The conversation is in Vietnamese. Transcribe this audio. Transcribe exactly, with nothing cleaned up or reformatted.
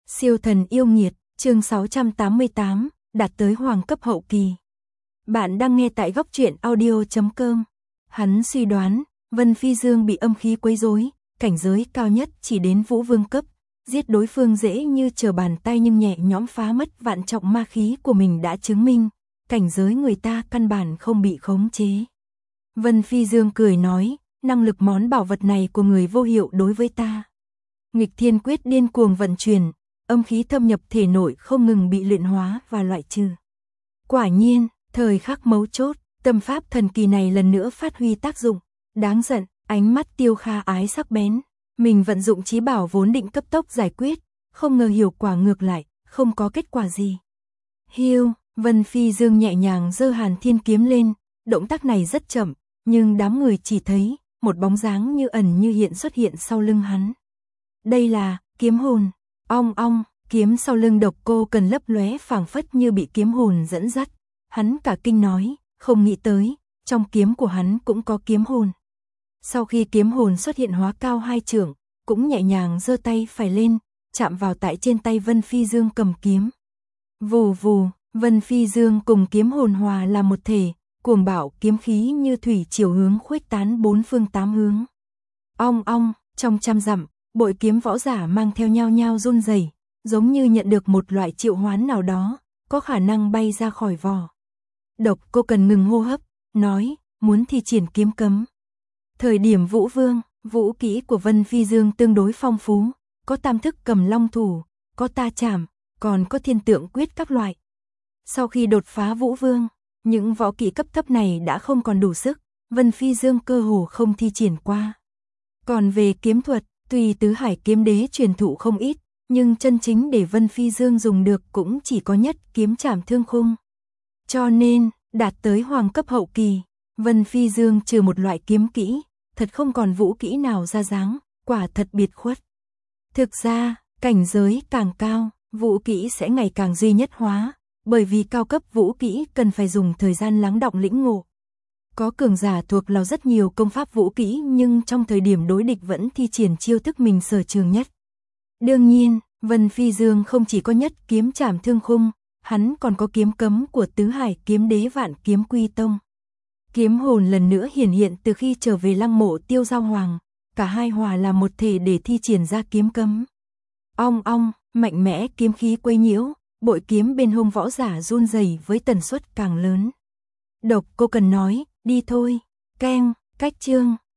Siêu thần yêu nghiệt, chương sáu trăm tám mươi tám, đạt tới hoàng cấp hậu kỳ. Bạn đang nghe tại góc truyện audio chấm com. Hắn suy đoán, Vân Phi Dương bị âm khí quấy rối, cảnh giới cao nhất chỉ đến vũ vương cấp, giết đối phương dễ như trở bàn tay nhưng nhẹ nhõm phá mất vạn trọng ma khí của mình đã chứng minh, cảnh giới người ta căn bản không bị khống chế. Vân Phi Dương cười nói, năng lực món bảo vật này của người vô hiệu đối với ta. Nghịch thiên quyết điên cuồng vận chuyển, âm khí thâm nhập thể nội không ngừng bị luyện hóa và loại trừ. Quả nhiên, thời khắc mấu chốt, tâm pháp thần kỳ này lần nữa phát huy tác dụng. Đáng giận, ánh mắt Tiêu Kha ái sắc bén. Mình vận dụng chí bảo vốn định cấp tốc giải quyết, không ngờ hiệu quả ngược lại, không có kết quả gì. Hiu, Vân Phi Dương nhẹ nhàng giơ Hàn Thiên kiếm lên, động tác này rất chậm, nhưng đám người chỉ thấy một bóng dáng như ẩn như hiện xuất hiện sau lưng hắn. Đây là kiếm hồn. Ong ong, kiếm sau lưng Độc Cô Cần lấp lóe phảng phất như bị kiếm hồn dẫn dắt. Hắn cả kinh nói, không nghĩ tới, trong kiếm của hắn cũng có kiếm hồn. Sau khi kiếm hồn xuất hiện hóa cao hai trượng, cũng nhẹ nhàng giơ tay phải lên, chạm vào tại trên tay Vân Phi Dương cầm kiếm. Vù vù, Vân Phi Dương cùng kiếm hồn hòa là một thể, cuồng bạo kiếm khí như thủy chiều hướng khuếch tán bốn phương tám hướng. Ong ong, trong trăm dặm, bội kiếm võ giả mang theo nhau nhau run rẩy, giống như nhận được một loại triệu hoán nào đó, có khả năng bay ra khỏi vỏ. Độc Cô Cần ngừng hô hấp, nói, muốn thi triển kiếm cấm. Thời điểm Vũ Vương, vũ kỹ của Vân Phi Dương tương đối phong phú, có tam thức cầm long thủ, có ta chảm, còn có thiên tượng quyết các loại. Sau khi đột phá Vũ Vương, những võ kỹ cấp thấp này đã không còn đủ sức, Vân Phi Dương cơ hồ không thi triển qua. Còn về kiếm thuật, tuy Tứ Hải kiếm đế truyền thụ không ít, nhưng chân chính để Vân Phi Dương dùng được cũng chỉ có nhất kiếm trảm thương khung. Cho nên, đạt tới hoàng cấp hậu kỳ, Vân Phi Dương trừ một loại kiếm kỹ, thật không còn vũ kỹ nào ra dáng, quả thật biệt khuất. Thực ra, cảnh giới càng cao, vũ kỹ sẽ ngày càng duy nhất hóa, bởi vì cao cấp vũ kỹ cần phải dùng thời gian lắng đọng lĩnh ngộ. Có cường giả thuộc lào rất nhiều công pháp vũ kỹ nhưng trong thời điểm đối địch vẫn thi triển chiêu thức mình sở trường nhất. Đương nhiên, Vân Phi Dương không chỉ có nhất kiếm trảm thương khung, hắn còn có kiếm cấm của Tứ Hải kiếm đế Vạn Kiếm Quy Tông. Kiếm hồn lần nữa hiển hiện từ khi trở về lăng mộ Tiêu Giao Hoàng, cả hai hòa là một thể để thi triển ra kiếm cấm. Ong ong, mạnh mẽ kiếm khí quấy nhiễu, bội kiếm bên hông võ giả run rẩy với tần suất càng lớn. Độc Cô Cần nói, đi thôi, keng, cách chương,